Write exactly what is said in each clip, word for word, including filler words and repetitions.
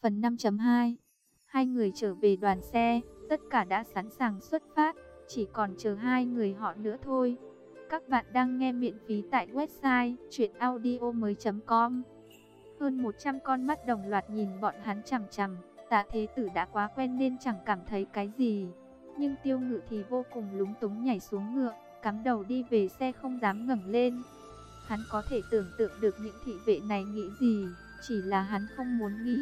Phần năm chấm hai. Hai người trở về đoàn xe, tất cả đã sẵn sàng xuất phát, chỉ còn chờ hai người họ nữa thôi. Các bạn đang nghe miễn phí tại website truyện audio mới chấm com. Hơn một trăm con mắt đồng loạt nhìn bọn hắn chằm chằm. Tạ Thế Tử đã quá quen nên chẳng cảm thấy cái gì, nhưng Tiêu Ngự thì vô cùng lúng túng nhảy xuống ngựa, cắm đầu đi về xe không dám ngẩng lên. Hắn có thể tưởng tượng được những thị vệ này nghĩ gì, chỉ là hắn không muốn nghĩ.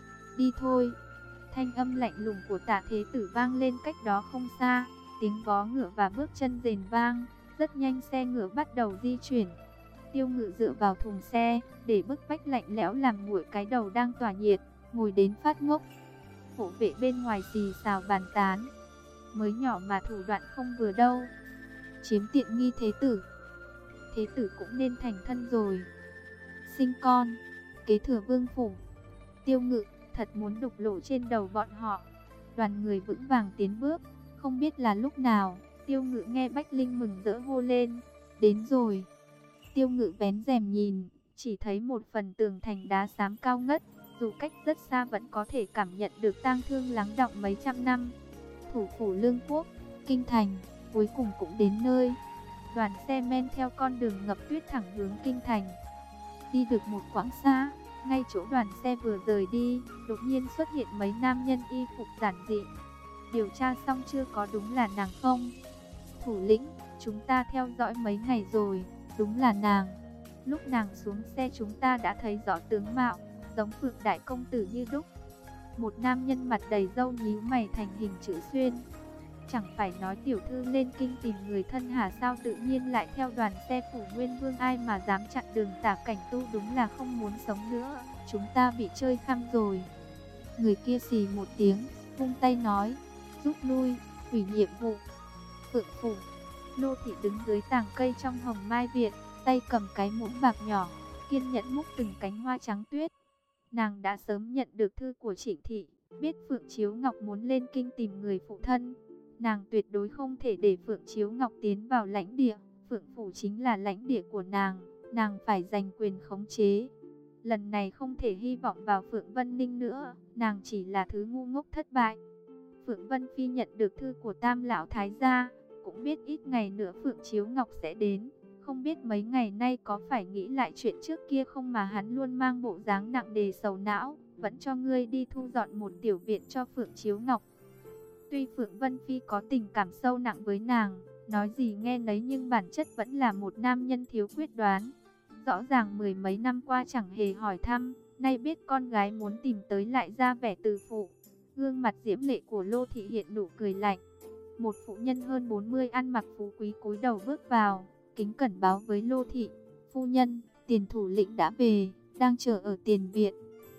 Đi thôi. Thanh âm lạnh lùng của Tạ Thế Tử vang lên cách đó không xa, tiếng vó ngựa và bước chân rền vang, rất nhanh xe ngựa bắt đầu di chuyển. Tiêu Ngự dựa vào thùng xe, để bức vách lạnh lẽo làm nguội cái đầu đang tỏa nhiệt, ngồi đến phát ngốc. Hộ vệ bên ngoài xì xào bàn tán, mới nhỏ mà thủ đoạn không vừa đâu. Chiếm tiện nghi Thế Tử. Thế Tử cũng nên thành thân rồi, sinh con, kế thừa vương phủ. Tiêu Ngự thật muốn đục lỗ trên đầu bọn họ. Đoàn người vững vàng tiến bước, không biết là lúc nào, Tiêu Ngự nghe Bách Linh mừng rỡ hô lên, đến rồi. Tiêu Ngự vén rèm nhìn, chỉ thấy một phần tường thành đá xám cao ngất, dù cách rất xa vẫn có thể cảm nhận được tang thương lắng đọng mấy trăm năm. Thủ phủ Lương Quốc, Kinh Thành, cuối cùng cũng đến nơi. Đoàn xe men theo con đường ngập tuyết thẳng hướng Kinh Thành. Đi được một quãng xa, ngay chỗ đoàn xe vừa rời đi, đột nhiên xuất hiện mấy nam nhân y phục giản dị. Điều tra xong chưa, có đúng là nàng không? Thủ lĩnh, chúng ta theo dõi mấy ngày rồi, đúng là nàng. Lúc nàng xuống xe chúng ta đã thấy rõ tướng mạo, giống Phượng đại công tử như đúc. Một nam nhân mặt đầy râu nhíu mày thành hình chữ xuyên. Chẳng phải nói tiểu thư lên kinh tìm người thân hả, sao tự nhiên lại theo đoàn xe phủ Nguyên Vương, ai mà dám chặn đường Tả Cảnh Tu, đúng là không muốn sống nữa, chúng ta bị chơi khăm rồi. Người kia xì một tiếng, vung tay nói, rút lui, hủy nhiệm vụ. Phượng phủ, Lô thị đứng dưới tàng cây trong Hồng Mai Viện, tay cầm cái muỗng bạc nhỏ, kiên nhẫn múc từng cánh hoa trắng tuyết. Nàng đã sớm nhận được thư của Trịnh thị, biết Phượng Chiếu Ngọc muốn lên kinh tìm người phụ thân. Nàng tuyệt đối không thể để Phượng Chiếu Ngọc tiến vào lãnh địa, Phượng phủ chính là lãnh địa của nàng, nàng phải giành quyền khống chế. Lần này không thể hy vọng vào Phượng Vân Ninh nữa, nàng chỉ là thứ ngu ngốc thất bại. Phượng Vân Phi nhận được thư của Tam lão thái gia, cũng biết ít ngày nữa Phượng Chiếu Ngọc sẽ đến, không biết mấy ngày nay có phải nghĩ lại chuyện trước kia không mà hắn luôn mang bộ dáng nặng nề sầu não, vẫn cho ngươi đi thu dọn một tiểu viện cho Phượng Chiếu Ngọc. Tuy Phượng Vân Phi có tình cảm sâu nặng với nàng, nói gì nghe nấy, nhưng bản chất vẫn là một nam nhân thiếu quyết đoán. Rõ ràng mười mấy năm qua chẳng hề hỏi thăm, nay biết con gái muốn tìm tới lại ra vẻ từ phụ. Gương mặt diễm lệ của Lô thị hiện nụ cười lạnh. Một phụ nhân hơn bốn mươi ăn mặc phú quý cúi đầu bước vào, kính cẩn báo với Lô thị, phu nhân, Tiền thủ lĩnh đã về, đang chờ ở tiền viện.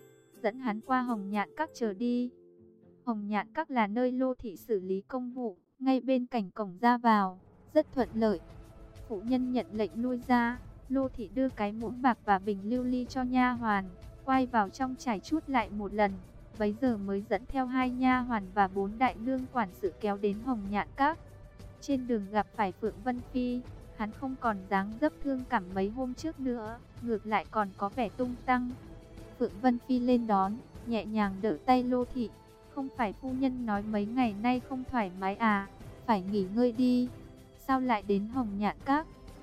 Dẫn hắn qua Hồng Nhạn Các chờ đi. Hồng Nhạn Các là nơi Lô thị xử lý công vụ, ngay bên cạnh cổng ra vào, rất thuận lợi. Phụ nhân nhận lệnh lui ra, Lô thị đưa cái muỗng bạc và bình lưu ly cho nha hoàn, quay vào trong trải chuốt lại một lần, bấy giờ mới dẫn theo hai nha hoàn và bốn đại lương quản sự kéo đến Hồng Nhạn Các. Trên đường gặp phải Phượng Vân Phi, hắn không còn dáng dấp thương cảm mấy hôm trước nữa, ngược lại còn có vẻ tung tăng. Phượng Vân Phi lên đón, nhẹ nhàng đỡ tay Lô thị. Không phải phu nhân nói mấy ngày nay không thoải mái à, phải nghỉ ngơi đi. Sao lại đến Hồng Nhạn Các?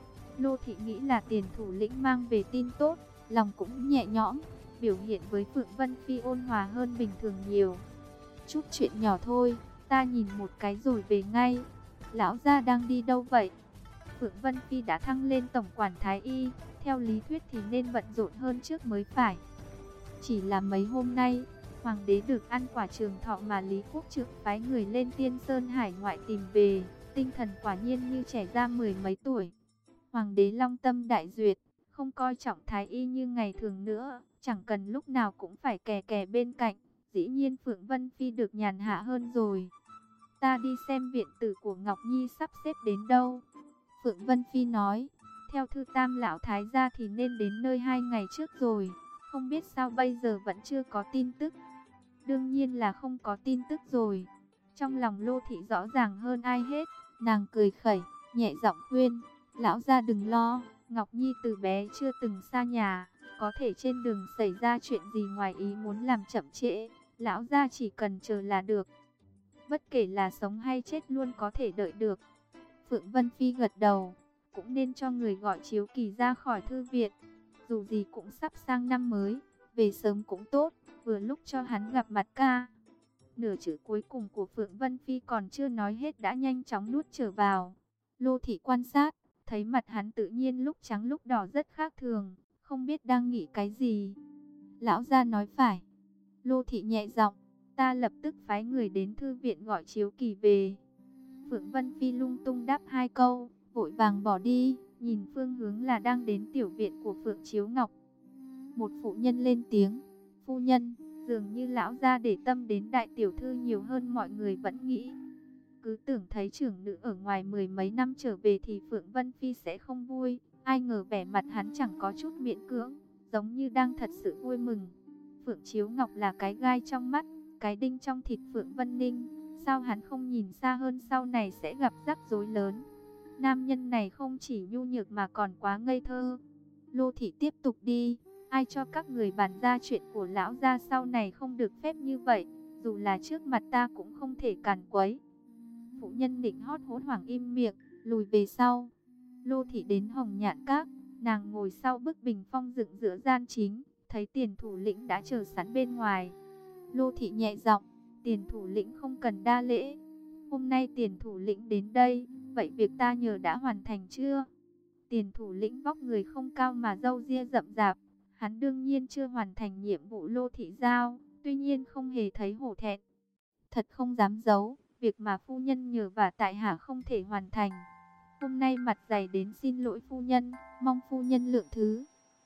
Lô thị nghĩ là Tiền thủ lĩnh mang về tin tốt, lòng cũng nhẹ nhõm, biểu hiện với Phượng Vân Phi ôn hòa hơn bình thường nhiều. Chút chuyện nhỏ thôi, ta nhìn một cái rồi về ngay. Lão gia đang đi đâu vậy? Phượng Vân Phi đã thăng lên tổng quản thái y, theo lý thuyết thì nên bận rộn hơn trước mới phải. Chỉ là mấy hôm nay, Hoàng đế được ăn quả trường thọ mà Lý Quốc Trượng phái người lên Tiên Sơn hải ngoại tìm về, tinh thần quả nhiên như trẻ ra mười mấy tuổi. Hoàng đế long tâm đại duyệt, không coi trọng thái y như ngày thường nữa, chẳng cần lúc nào cũng phải kè kè bên cạnh, dĩ nhiên Phượng Vân Phi được nhàn hạ hơn rồi. Ta đi xem viện tử của Ngọc Nhi sắp xếp đến đâu. Phượng Vân Phi nói, theo thư Tam lão thái gia thì nên đến nơi hai ngày trước rồi, không biết sao bây giờ vẫn chưa có tin tức. Đương nhiên là không có tin tức rồi. Trong lòng Lô thị rõ ràng hơn ai hết, nàng cười khẩy, nhẹ giọng khuyên, lão gia đừng lo, Ngọc Nhi từ bé chưa từng xa nhà, Có thể trên đường xảy ra chuyện gì ngoài ý muốn làm chậm trễ, lão gia chỉ cần chờ là được. Bất kể là sống hay chết luôn có thể đợi được. Phượng Vân Phi gật đầu, cũng nên cho người gọi Chiếu Kỳ ra khỏi thư viện. Dù gì cũng sắp sang năm mới, về sớm cũng tốt, vừa lúc cho hắn gặp mặt ca. Nửa chữ cuối cùng của Phượng Vân Phi còn chưa nói hết đã nhanh chóng nuốt trở vào. Lô Thị quan sát, thấy mặt hắn tự nhiên lúc trắng lúc đỏ rất khác thường, không biết đang nghĩ cái gì. Lão gia nói phải. Lô Thị nhẹ giọng, ta lập tức phái người đến thư viện gọi Chiếu Kỳ về. Phượng Vân Phi lung tung đáp hai câu, vội vàng bỏ đi, nhìn phương hướng là đang đến tiểu viện của Phượng Chiếu Ngọc. Một phụ nhân lên tiếng, phu nhân, dường như lão gia để tâm đến đại tiểu thư nhiều hơn mọi người vẫn nghĩ. Cứ tưởng thấy trưởng nữ ở ngoài mười mấy năm trở về thì Phượng Vân Phi sẽ không vui, ai ngờ vẻ mặt hắn chẳng có chút miễn cưỡng, giống như đang thật sự vui mừng. Phượng Chiếu Ngọc là cái gai trong mắt, cái đinh trong thịt Phượng Vân Ninh, sao hắn không nhìn xa hơn sau này sẽ gặp rắc rối lớn. Nam nhân này không chỉ nhu nhược mà còn quá ngây thơ. Lô Thị tiếp tục đi, ai cho các người bàn ra chuyện của lão gia sau này không được phép như vậy, dù là trước mặt ta cũng không thể cản quấy. Phụ nhân định hót hốt hoảng im miệng, lùi về sau. Lô Thị đến Hồng Nhạn Các, nàng ngồi sau bức bình phong dựng giữa gian chính, thấy Tiền thủ lĩnh đã chờ sẵn bên ngoài. Lô Thị nhẹ giọng, Tiền thủ lĩnh không cần đa lễ. Hôm nay Tiền thủ lĩnh đến đây, vậy việc ta nhờ đã hoàn thành chưa? Tiền thủ lĩnh vóc người không cao mà râu ria rậm rạp, hắn đương nhiên chưa hoàn thành nhiệm vụ Lô Thị giao, tuy nhiên không hề thấy hổ thẹn. Thật không dám giấu, việc mà phu nhân nhờ và tại hạ không thể hoàn thành. Hôm nay mặt dày đến xin lỗi phu nhân, mong phu nhân lượng thứ.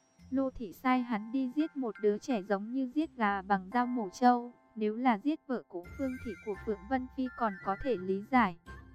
Lô Thị sai hắn đi giết một đứa trẻ giống như giết gà bằng dao mổ trâu. Nếu là giết vợ của Phương Thị của Phượng Vân Phi còn có thể lý giải.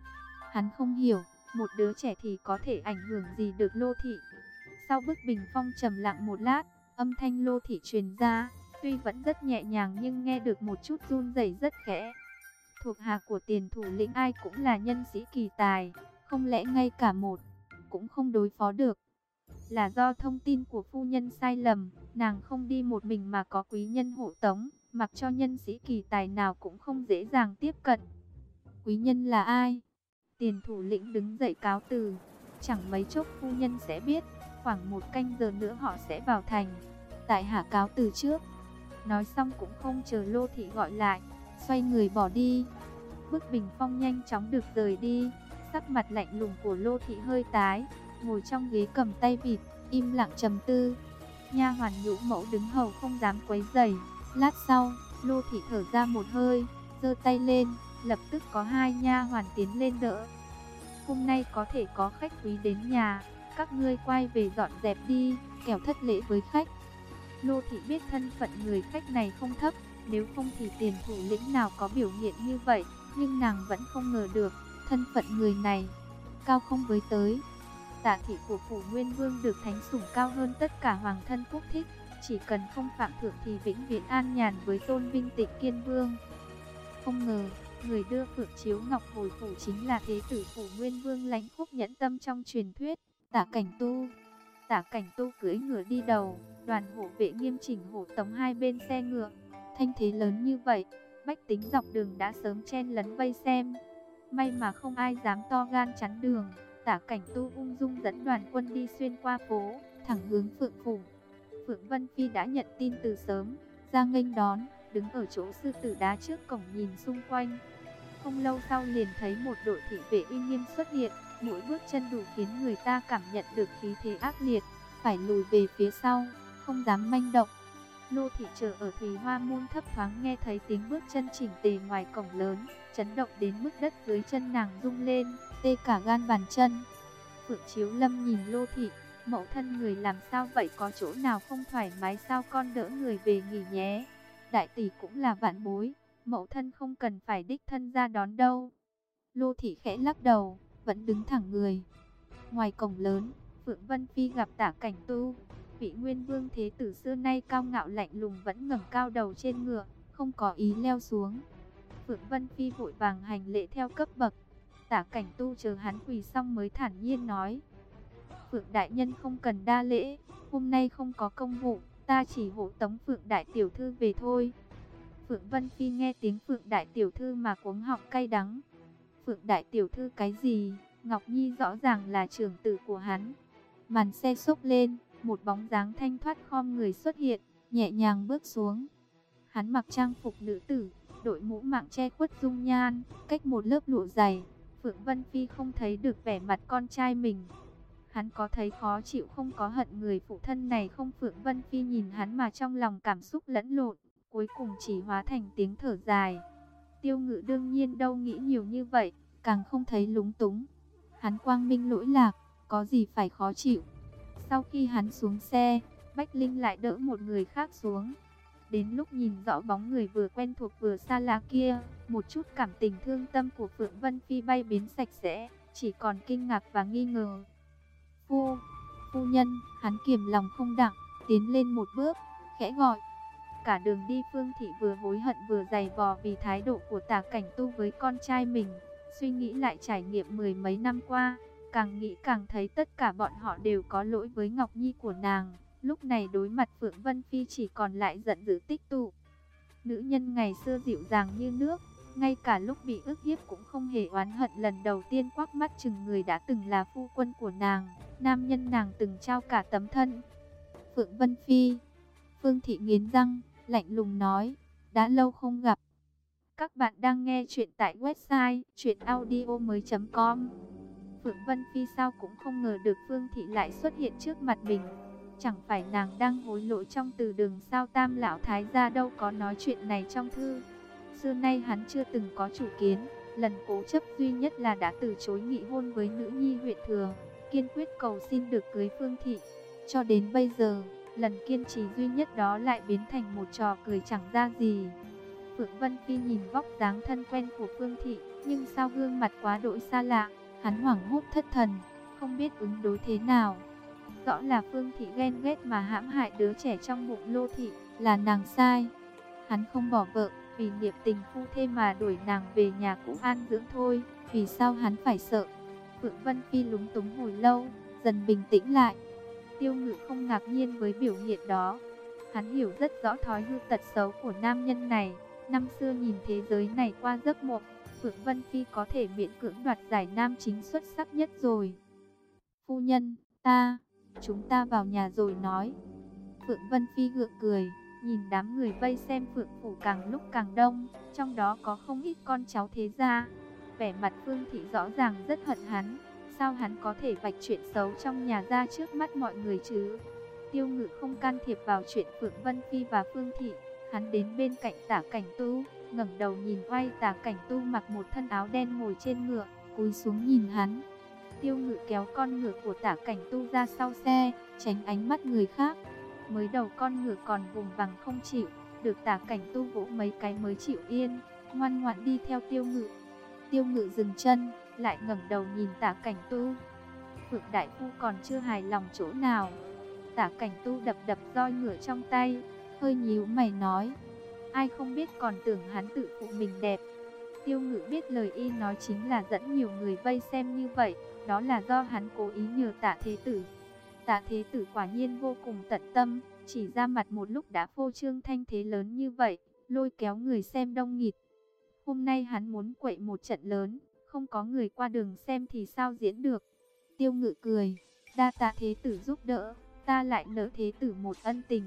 Hắn không hiểu, một đứa trẻ thì có thể ảnh hưởng gì được Lô Thị. Sau bức bình phong trầm lặng một lát, âm thanh Lô Thị truyền ra, tuy vẫn rất nhẹ nhàng nhưng nghe được một chút run rẩy rất khẽ. Thuộc hạ của Tiền thủ lĩnh ai cũng là nhân sĩ kỳ tài, không lẽ ngay cả một cũng không đối phó được. Là do thông tin của phu nhân sai lầm, nàng không đi một mình mà có quý nhân hộ tống, mặc cho nhân sĩ kỳ tài nào cũng không dễ dàng tiếp cận. Quý nhân là ai? Tiền thủ lĩnh đứng dậy cáo từ, chẳng mấy chốc phu nhân sẽ biết, khoảng một canh giờ nữa họ sẽ vào thành. Tại hạ cáo từ trước. Nói xong cũng không chờ Lô Thị gọi lại, xoay người bỏ đi. Bức bình phong nhanh chóng được rời đi, sắc mặt lạnh lùng của Lô Thị hơi tái, ngồi trong ghế cầm tay vịt, im lặng trầm tư. Nha hoàn Nhũ Mẫu đứng hầu không dám quấy rầy. Lát sau, Lô Thị thở ra một hơi, giơ tay lên, lập tức có hai nha hoàn tiến lên đỡ. Hôm nay có thể có khách quý đến nhà, các ngươi quay về dọn dẹp đi, kẻo thất lễ với khách. Lô Thị biết thân phận người khách này không thấp, nếu không thì Tiền thủ lĩnh nào có biểu hiện như vậy, nhưng nàng vẫn không ngờ được, thân phận người này cao không với tới. Tả thị của phủ Nguyên Vương được thánh sủng cao hơn tất cả hoàng thân quốc thích, chỉ cần không phạm thượng thì vĩnh viễn an nhàn với tôn vinh Tịnh Kiên Vương. Không ngờ, người đưa Phượng Chiếu Ngọc hồi phủ chính là thế tử phủ Nguyên Vương Lãnh Khúc Nhẫn Tâm trong truyền thuyết, Tả Cảnh Tu. Tả Cảnh Tu cưỡi ngựa đi đầu, đoàn hộ vệ nghiêm chỉnh hộ tống hai bên xe ngựa. Thanh thế lớn như vậy, bách tính dọc đường đã sớm chen lấn vây xem. May mà không ai dám to gan chắn đường. Tả Cảnh Tu ung dung dẫn đoàn quân đi xuyên qua phố, thẳng hướng Phượng phủ. Phượng Vân Phi đã nhận tin từ sớm, ra nghênh đón, đứng ở chỗ sư tử đá trước cổng nhìn xung quanh. Không lâu sau liền thấy một đội thị vệ uy nghiêm xuất hiện, mỗi bước chân đủ khiến người ta cảm nhận được khí thế ác liệt, phải lùi về phía sau, không dám manh động. Lô Thị chờ ở Thùy Hoa Môn thấp thoáng nghe thấy tiếng bước chân chỉnh tề ngoài cổng lớn, chấn động đến mức đất dưới chân nàng rung lên, tê cả gan bàn chân. Phượng Chiếu Lâm nhìn Lô Thị, mẫu thân người làm sao vậy, có chỗ nào không thoải mái sao, con đỡ người về nghỉ nhé. Đại tỷ cũng là vạn bối, mẫu thân không cần phải đích thân ra đón đâu. Lô Thị khẽ lắc đầu, vẫn đứng thẳng người. Ngoài cổng lớn, Phượng Vân Phi gặp Tả Cảnh Tu. Vị Nguyên Vương thế tử xưa nay cao ngạo lạnh lùng vẫn ngẩng cao đầu trên ngựa, không có ý leo xuống. Phượng Vân Phi vội vàng hành lễ theo cấp bậc. Tả Cảnh Tu chờ hắn quỳ xong mới thản nhiên nói: Phượng đại nhân không cần đa lễ, hôm nay không có công vụ, ta chỉ hộ tống Phượng đại tiểu thư về thôi. Phượng Vân Phi nghe tiếng Phượng đại tiểu thư mà cuống họng cay đắng. Phượng đại tiểu thư cái gì? Ngọc Nhi rõ ràng là trưởng tử của hắn. Màn xe xốc lên, một bóng dáng thanh thoát khom người xuất hiện, nhẹ nhàng bước xuống. Hắn mặc trang phục nữ tử, đội mũ mạng che khuất dung nhan, cách một lớp lụa dày. Phượng Vân Phi không thấy được vẻ mặt con trai mình. Hắn có thấy khó chịu không có hận người phụ thân này không? Phượng Vân Phi nhìn hắn mà trong lòng cảm xúc lẫn lộn, cuối cùng chỉ hóa thành tiếng thở dài. Tiêu Ngự đương nhiên đâu nghĩ nhiều như vậy, càng không thấy lúng túng. Hắn quang minh lỗi lạc, có gì phải khó chịu. Sau khi hắn xuống xe, Bách Linh lại đỡ một người khác xuống. Đến lúc nhìn rõ bóng người vừa quen thuộc vừa xa lạ kia, một chút cảm tình thương tâm của Phượng Vân Phi bay biến sạch sẽ, chỉ còn kinh ngạc và nghi ngờ. Phu, phu nhân, hắn kiềm lòng không đặng, tiến lên một bước, khẽ gọi. Cả đường đi Phương Thị vừa hối hận vừa giày vò vì thái độ của Tả Cảnh Tu với con trai mình. Suy nghĩ lại trải nghiệm mười mấy năm qua, càng nghĩ càng thấy tất cả bọn họ đều có lỗi với Ngọc Nhi của nàng. Lúc này đối mặt Phượng Vân Phi chỉ còn lại giận dữ tích tụ. Nữ nhân ngày xưa dịu dàng như nước, ngay cả lúc bị ức hiếp cũng không hề oán hận, lần đầu tiên quắc mắt chừng người đã từng là phu quân của nàng, nam nhân nàng từng trao cả tấm thân. Phượng Vân Phi, Phương Thị nghiến răng, lạnh lùng nói, đã lâu không gặp. Các bạn đang nghe chuyện tại website truyện audio mới chấm com. Phượng Vân Phi sao cũng không ngờ được Phương Thị lại xuất hiện trước mặt mình. Chẳng phải nàng đang hối lỗi trong từ đường sao? Tam lão thái gia đâu có nói chuyện này trong thư. Xưa nay hắn chưa từng có chủ kiến, lần cố chấp duy nhất là đã từ chối nghị hôn với nữ nhi huyện thừa, kiên quyết cầu xin được cưới Phương Thị. Cho đến bây giờ, lần kiên trì duy nhất đó lại biến thành một trò cười chẳng ra gì. Phượng Vân Phi nhìn vóc dáng thân quen của Phương Thị, nhưng sao gương mặt quá đỗi xa lạ, hắn hoảng hốt thất thần, không biết ứng đối thế nào. Rõ là Phương Thị ghen ghét mà hãm hại đứa trẻ trong bụng Lô Thị, là nàng sai. Hắn không bỏ vợ, vì niệm tình phu thê mà đuổi nàng về nhà cũ an dưỡng thôi, vì sao hắn phải sợ? Phượng Vân Phi lúng túng hồi lâu, dần bình tĩnh lại. Tiêu Ngự không ngạc nhiên với biểu hiện đó. Hắn hiểu rất rõ thói hư tật xấu của nam nhân này. Năm xưa nhìn thế giới này qua giấc mộng, Phượng Vân Phi có thể miễn cưỡng đoạt giải nam chính xuất sắc nhất rồi. Phu nhân, ta, chúng ta vào nhà rồi nói. Phượng Vân Phi gượng cười, nhìn đám người vây xem Phượng phủ càng lúc càng đông, trong đó có không ít con cháu thế gia. Vẻ mặt Phương Thị rõ ràng rất hận hắn, sao hắn có thể vạch chuyện xấu trong nhà ra trước mắt mọi người chứ? Tiêu Ngự không can thiệp vào chuyện Phượng Vân Phi và Phương Thị. Hắn đến bên cạnh Tả Cảnh Tu, ngẩng đầu nhìn oai. Tả Cảnh Tu mặc một thân áo đen ngồi trên ngựa, cúi xuống nhìn hắn. Tiêu Ngự kéo con ngựa của Tả Cảnh Tu ra sau xe, tránh ánh mắt người khác. Mới đầu con ngựa còn vùng vằng không chịu, được Tả Cảnh Tu vỗ mấy cái mới chịu yên, ngoan ngoãn đi theo Tiêu Ngự. Tiêu Ngự dừng chân, lại ngẩng đầu nhìn Tả Cảnh Tu. Phượng đại phu còn chưa hài lòng chỗ nào? Tả Cảnh Tu đập đập roi ngựa trong tay, hơi nhíu mày nói, ai không biết còn tưởng hắn tự phụ mình đẹp. Tiêu Ngự biết lời y nói chính là dẫn nhiều người vây xem như vậy, đó là do hắn cố ý nhờ Tạ Thế Tử. Tạ Thế Tử quả nhiên vô cùng tận tâm, chỉ ra mặt một lúc đã phô trương thanh thế lớn như vậy, lôi kéo người xem đông nghịt. Hôm nay hắn muốn quậy một trận lớn, không có người qua đường xem thì sao diễn được. Tiêu Ngự cười, đa tạ Thế Tử giúp đỡ, ta lại nợ Thế Tử một ân tình.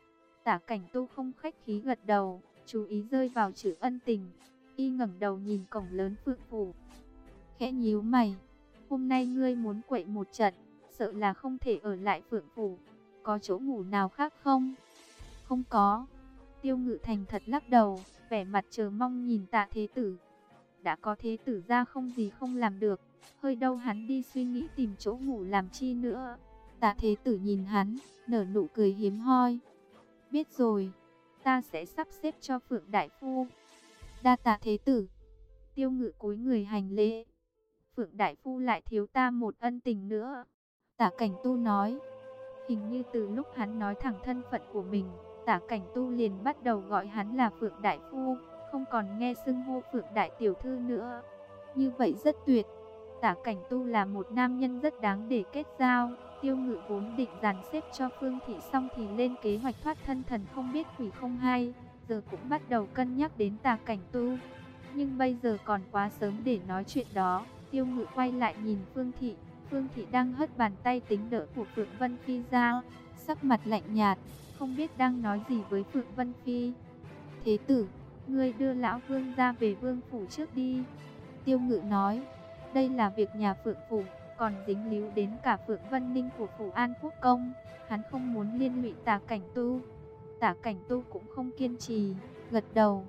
Tả Cảnh Tu không khách khí gật đầu, chú ý rơi vào chữ ân tình. Y ngẩng đầu nhìn cổng lớn Phượng phủ, khẽ nhíu mày. Hôm nay ngươi muốn quậy một trận, sợ là không thể ở lại Phượng phủ. Có chỗ ngủ nào khác không? Không có. Tiêu Ngự thành thật lắc đầu, vẻ mặt chờ mong nhìn Tạ Thế Tử. Đã có Thế Tử ra không gì không làm được, hơi đâu hắn đi suy nghĩ tìm chỗ ngủ làm chi nữa. Tạ Thế Tử nhìn hắn, nở nụ cười hiếm hoi. Biết rồi, ta sẽ sắp xếp cho Phượng đại phu. Đa tạ Thế Tử. Tiêu Ngự cúi người hành lễ. Phượng đại phu lại thiếu ta một ân tình nữa. Tả Cảnh Tu nói. Hình như từ lúc hắn nói thẳng thân phận của mình, Tả Cảnh Tu liền bắt đầu gọi hắn là Phượng đại phu, không còn nghe xưng hô Phượng đại tiểu thư nữa. Như vậy rất tuyệt. Tả Cảnh Tu là một nam nhân rất đáng để kết giao. Tiêu Ngự vốn định dàn xếp cho Phương Thị xong thì lên kế hoạch thoát thân thần không biết quỷ không hay, giờ cũng bắt đầu cân nhắc đến Tà Cảnh Tu. Nhưng bây giờ còn quá sớm để nói chuyện đó. Tiêu Ngự quay lại nhìn Phương Thị, Phương Thị đang hất bàn tay tính đỡ của Phượng Vân Phi ra, sắc mặt lạnh nhạt, không biết đang nói gì với Phượng Vân Phi. Thế tử, ngươi đưa lão vương ra về vương phủ trước đi. Tiêu Ngự nói, đây là việc nhà Phượng phủ, còn dính líu đến cả Phượng Vân Ninh của phủ An Quốc Công, hắn không muốn liên lụy Tà Cảnh Tu. Tà Cảnh Tu cũng không kiên trì, gật đầu.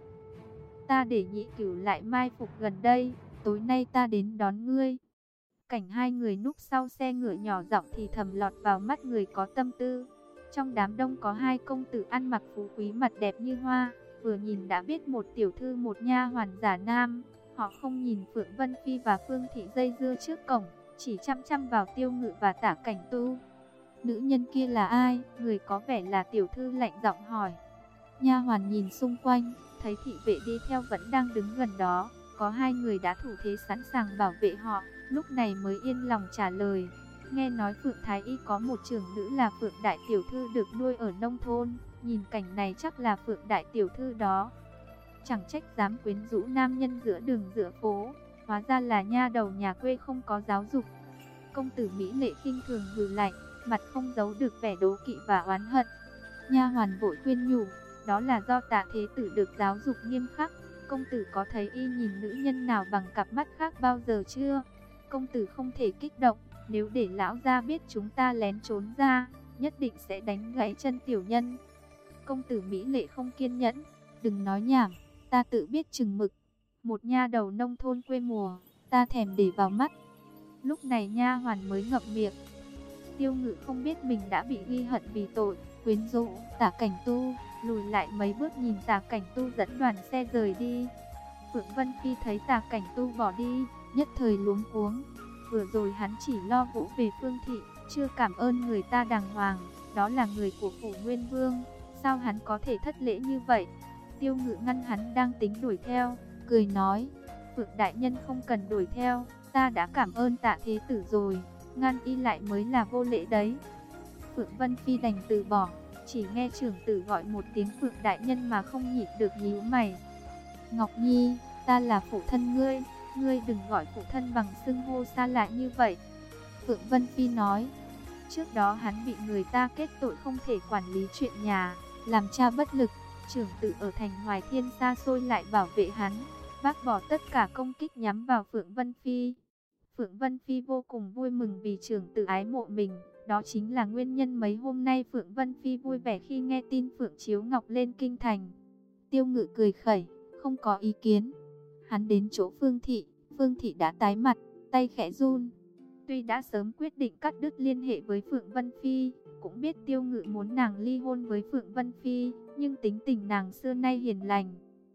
Ta để Nhị Cửu lại mai phục gần đây, tối nay ta đến đón ngươi. Cảnh hai người núp sau xe ngựa nhỏ giọng thì thầm lọt vào mắt người có tâm tư. Trong đám đông có hai công tử ăn mặc phú quý mặt đẹp như hoa, vừa nhìn đã biết một tiểu thư một nha hoàn giả nam. Họ không nhìn Phượng Vân Phi và Phương Thị dây dưa trước cổng, chỉ chăm chăm vào Tiêu Ngự và Tả Cảnh Tu. Nữ nhân kia là ai? Người có vẻ là tiểu thư lạnh giọng hỏi. Nha hoàn nhìn xung quanh, thấy thị vệ đi theo vẫn đang đứng gần đó, có hai người đã thủ thế sẵn sàng bảo vệ họ, lúc này mới yên lòng trả lời. Nghe nói Phượng Thái Y có một trưởng nữ là Phượng Đại Tiểu Thư được nuôi ở nông thôn, nhìn cảnh này chắc là Phượng Đại Tiểu Thư đó. Chẳng trách dám quyến rũ nam nhân giữa đường giữa phố, hóa ra là nha đầu nhà quê không có giáo dục. Công tử Mỹ Lệ khinh thường hừ lạnh, mặt không giấu được vẻ đố kỵ và oán hận. Nha hoàn vội khuyên nhủ, đó là do Tạ thế tử được giáo dục nghiêm khắc. Công tử có thấy y nhìn nữ nhân nào bằng cặp mắt khác bao giờ chưa? Công tử không thể kích động, nếu để lão gia biết chúng ta lén trốn ra, nhất định sẽ đánh gãy chân tiểu nhân. Công tử Mỹ Lệ không kiên nhẫn, đừng nói nhảm, ta tự biết chừng mực. Một nha đầu nông thôn quê mùa, ta thèm để vào mắt. Lúc này nha hoàn mới ngậm miệng. Tiêu Ngự không biết mình đã bị ghi hận vì tội quyến rũ. Tả Cảnh Tu lùi lại mấy bước nhìn Tả Cảnh Tu dẫn đoàn xe rời đi. Phượng Vân Phi thấy Tả Cảnh Tu bỏ đi, nhất thời luống cuống. Vừa rồi hắn chỉ lo vỗ về Phương Thị, chưa cảm ơn người ta đàng hoàng, đó là người của phủ Nguyên Vương, sao hắn có thể thất lễ như vậy? Tiêu Ngự ngăn hắn đang tính đuổi theo, cười nói, Phượng đại nhân không cần đuổi theo, ta đã cảm ơn Tạ thế tử rồi, ngăn y lại mới là vô lễ đấy. Phượng Vân Phi đành từ bỏ, chỉ nghe trưởng tử gọi một tiếng Phượng đại nhân mà không nhịn được nhíu mày. Ngọc Nhi, ta là phụ thân ngươi, ngươi đừng gọi phụ thân bằng xưng hô xa lạ như vậy. Phượng Vân Phi nói, trước đó hắn bị người ta kết tội không thể quản lý chuyện nhà, làm cha bất lực, trưởng tử ở thành Hoài Thiên xa xôi lại bảo vệ hắn, bác bỏ tất cả công kích nhắm vào Phượng Vân Phi. Phượng Vân Phi vô cùng vui mừng vì trưởng tử ái mộ mình, đó chính là nguyên nhân mấy hôm nay Phượng Vân Phi vui vẻ khi nghe tin Phượng Chiếu Ngọc lên kinh thành. Tiêu Ngự cười khẩy, không có ý kiến. Hắn đến chỗ Phương Thị, Phương Thị đã tái mặt, tay khẽ run. Tuy đã sớm quyết định cắt đứt liên hệ với Phượng Vân Phi, cũng biết Tiêu Ngự muốn nàng ly hôn với Phượng Vân Phi, nhưng tính tình nàng xưa nay hiền lành,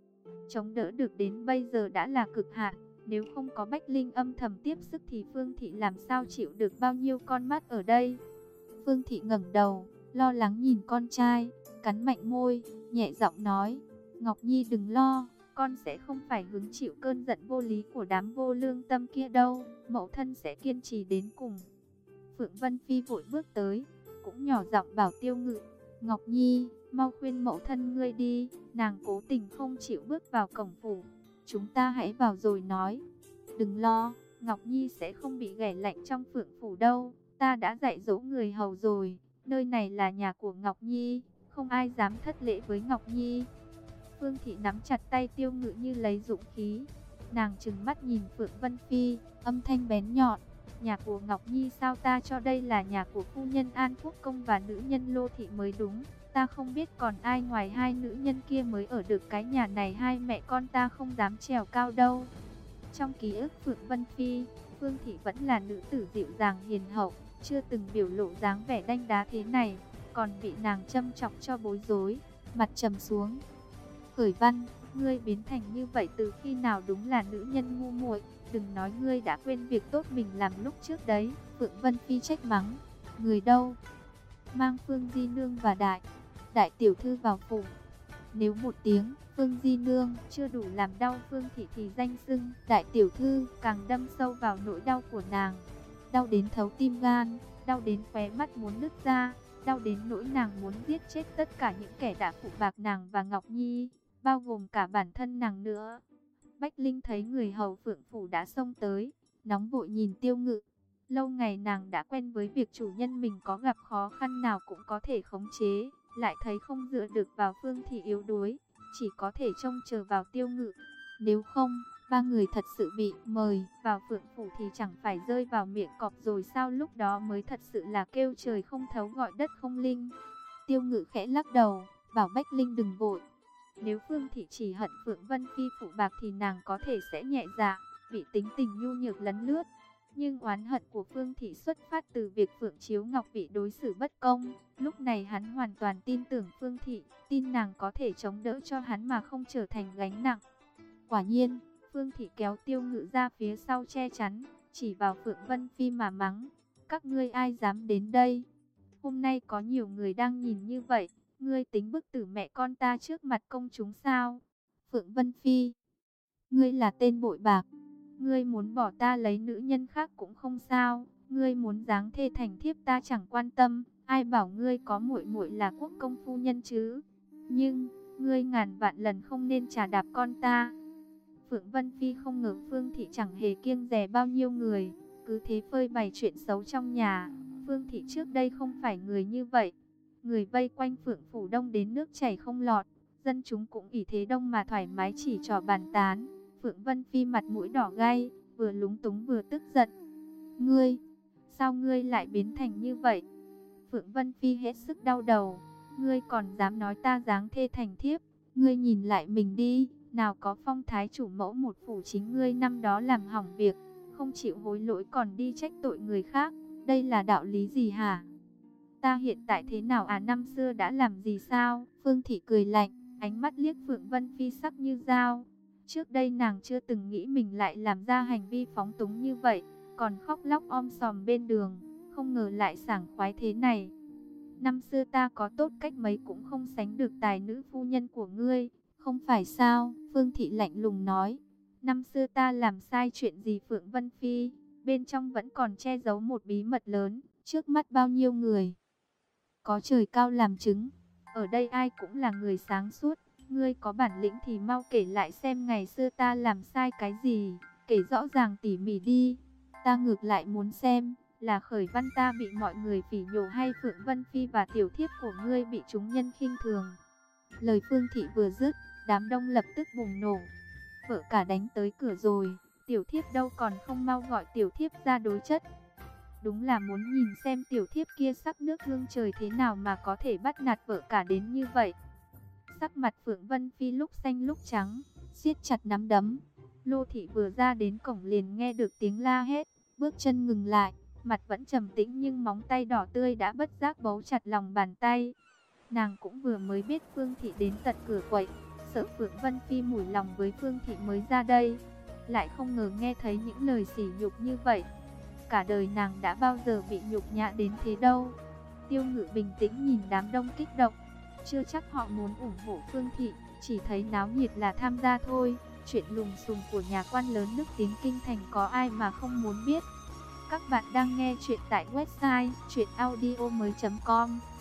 chống đỡ được đến bây giờ đã là cực hạn. Nếu không có Bách Linh âm thầm tiếp sức thì Phương Thị làm sao chịu được bao nhiêu con mắt ở đây. Phương Thị ngẩng đầu, lo lắng nhìn con trai, cắn mạnh môi, nhẹ giọng nói, Ngọc Nhi đừng lo, con sẽ không phải hứng chịu cơn giận vô lý của đám vô lương tâm kia đâu, mẫu thân sẽ kiên trì đến cùng. Phượng Vân Phi vội bước tới, cũng nhỏ giọng bảo Tiêu Ngự, Ngọc Nhi, mau khuyên mẫu thân ngươi đi, nàng cố tình không chịu bước vào cổng phủ. Chúng ta hãy vào rồi nói. Đừng lo, Ngọc Nhi sẽ không bị ghẻ lạnh trong Phượng phủ đâu. Ta đã dạy dỗ người hầu rồi. Nơi này là nhà của Ngọc Nhi, không ai dám thất lễ với Ngọc Nhi. Phương Thị nắm chặt tay Tiêu Ngự như lấy dũng khí. Nàng trừng mắt nhìn Phượng Vân Phi, âm thanh bén nhọn. Nhà của Ngọc Nhi sao, ta cho đây là nhà của phu nhân An Quốc Công và nữ nhân Lô Thị mới đúng. Ta không biết còn ai ngoài hai nữ nhân kia mới ở được cái nhà này, hai mẹ con ta không dám trèo cao đâu. Trong ký ức Phượng Vân Phi, Phương Thị vẫn là nữ tử dịu dàng hiền hậu, chưa từng biểu lộ dáng vẻ đanh đá thế này, còn bị nàng châm chọc cho bối rối, mặt trầm xuống. Khởi Văn, ngươi biến thành như vậy từ khi nào, đúng là nữ nhân ngu muội, đừng nói ngươi đã quên việc tốt mình làm lúc trước đấy. Phượng Vân Phi trách mắng, người đâu? Mang Phương Di Nương và Đại Đại tiểu thư vào phủ. Nếu một tiếng Phương Di Nương chưa đủ làm đau Phương Thị thì danh xưng Đại tiểu thư càng đâm sâu vào nỗi đau của nàng, đau đến thấu tim gan. đau đến khóe mắt muốn nứt ra, đau đến nỗi nàng muốn giết chết tất cả những kẻ đã phụ bạc nàng và Ngọc Nhi, bao gồm cả bản thân nàng nữa. Bách Linh thấy người hầu Phượng Phủ đã xông tới, nóng vội nhìn Tiêu Ngự. Lâu ngày nàng đã quen với việc chủ nhân mình có gặp khó khăn nào cũng có thể khống chế, lại thấy không dựa được vào Phương Thị yếu đuối, chỉ có thể trông chờ vào Tiêu Ngự. Nếu không, ba người thật sự bị mời vào Phượng Phủ thì chẳng phải rơi vào miệng cọp rồi sao, lúc đó mới thật sự là kêu trời không thấu gọi đất không linh. Tiêu Ngự khẽ lắc đầu, bảo Bách Linh đừng vội. Nếu Phương Thị chỉ hận Phượng Vân Phi phụ bạc thì nàng có thể sẽ nhẹ dạ, bị tính tình nhu nhược lấn lướt. Nhưng oán hận của Phương Thị xuất phát từ việc Phượng Chiếu Ngọc bị đối xử bất công. Lúc này hắn hoàn toàn tin tưởng Phương Thị, tin nàng có thể chống đỡ cho hắn mà không trở thành gánh nặng. Quả nhiên, Phương Thị kéo Tiêu Ngự ra phía sau che chắn, chỉ vào Phượng Vân Phi mà mắng. Các ngươi ai dám đến đây? Hôm nay có nhiều người đang nhìn như vậy, ngươi tính bức tử mẹ con ta trước mặt công chúng sao? Phượng Vân Phi, ngươi là tên bội bạc. Ngươi muốn bỏ ta lấy nữ nhân khác cũng không sao, ngươi muốn giáng thê thành thiếp ta chẳng quan tâm, ai bảo ngươi có muội muội là quốc công phu nhân chứ? Nhưng, ngươi ngàn vạn lần không nên trà đạp con ta. Phượng Vân Phi không ngờ Phương Thị chẳng hề kiêng dè bao nhiêu người, cứ thế phơi bày chuyện xấu trong nhà. Phương Thị trước đây không phải người như vậy. Người vây quanh Phượng Phủ đông đến nước chảy không lọt, dân chúng cũng ỷ thế đông mà thoải mái chỉ trò bàn tán. Phượng Vân Phi mặt mũi đỏ gay, vừa lúng túng vừa tức giận. Ngươi, sao ngươi lại biến thành như vậy? Phượng Vân Phi hết sức đau đầu. Ngươi còn dám nói ta giáng thê thành thiếp? Ngươi nhìn lại mình đi, nào có phong thái chủ mẫu một phủ chính ngươi năm đó làm hỏng việc, không chịu hối lỗi còn đi trách tội người khác. Đây là đạo lý gì hả? Ta hiện tại thế nào à, năm xưa đã làm gì sao? Phương Thị cười lạnh, ánh mắt liếc Phượng Vân Phi sắc như dao. Trước đây nàng chưa từng nghĩ mình lại làm ra hành vi phóng túng như vậy, còn khóc lóc om sòm bên đường, không ngờ lại sảng khoái thế này. Năm xưa ta có tốt cách mấy cũng không sánh được tài nữ phu nhân của ngươi, không phải sao? Phương Thị lạnh lùng nói. Năm xưa ta làm sai chuyện gì Phượng Vân Phi? Bên trong vẫn còn che giấu một bí mật lớn, trước mắt bao nhiêu người. Có trời cao làm chứng, ở đây ai cũng là người sáng suốt. Ngươi có bản lĩnh thì mau kể lại xem ngày xưa ta làm sai cái gì, kể rõ ràng tỉ mỉ đi. Ta ngược lại muốn xem, là Khởi Văn ta bị mọi người phỉ nhổ hay Phượng Vân Phi và tiểu thiếp của ngươi bị chúng nhân khinh thường. Lời Phương Thị vừa dứt, đám đông lập tức bùng nổ. Vợ cả đánh tới cửa rồi, tiểu thiếp đâu còn không mau gọi tiểu thiếp ra đối chất. Đúng là muốn nhìn xem tiểu thiếp kia sắc nước hương trời thế nào mà có thể bắt nạt vợ cả đến như vậy. Sắc mặt Phượng Vân Phi lúc xanh lúc trắng, siết chặt nắm đấm. Lô Thị vừa ra đến cổng liền nghe được tiếng la hét, bước chân ngừng lại, mặt vẫn trầm tĩnh nhưng móng tay đỏ tươi đã bất giác bấu chặt lòng bàn tay. Nàng cũng vừa mới biết Phương Thị đến tận cửa quậy, sợ Phượng Vân Phi mủi lòng với Phương Thị mới ra đây, lại không ngờ nghe thấy những lời sỉ nhục như vậy. Cả đời nàng đã bao giờ bị nhục nhã đến thế đâu. Tiêu Ngự bình tĩnh nhìn đám đông kích động, chưa chắc họ muốn ủng hộ Phương Thị, chỉ thấy náo nhiệt là tham gia thôi. Chuyện lùng xùm của nhà quan lớn nức tiếng kinh thành có ai mà không muốn biết. Các bạn đang nghe chuyện tại website truyện audio mới chấm com.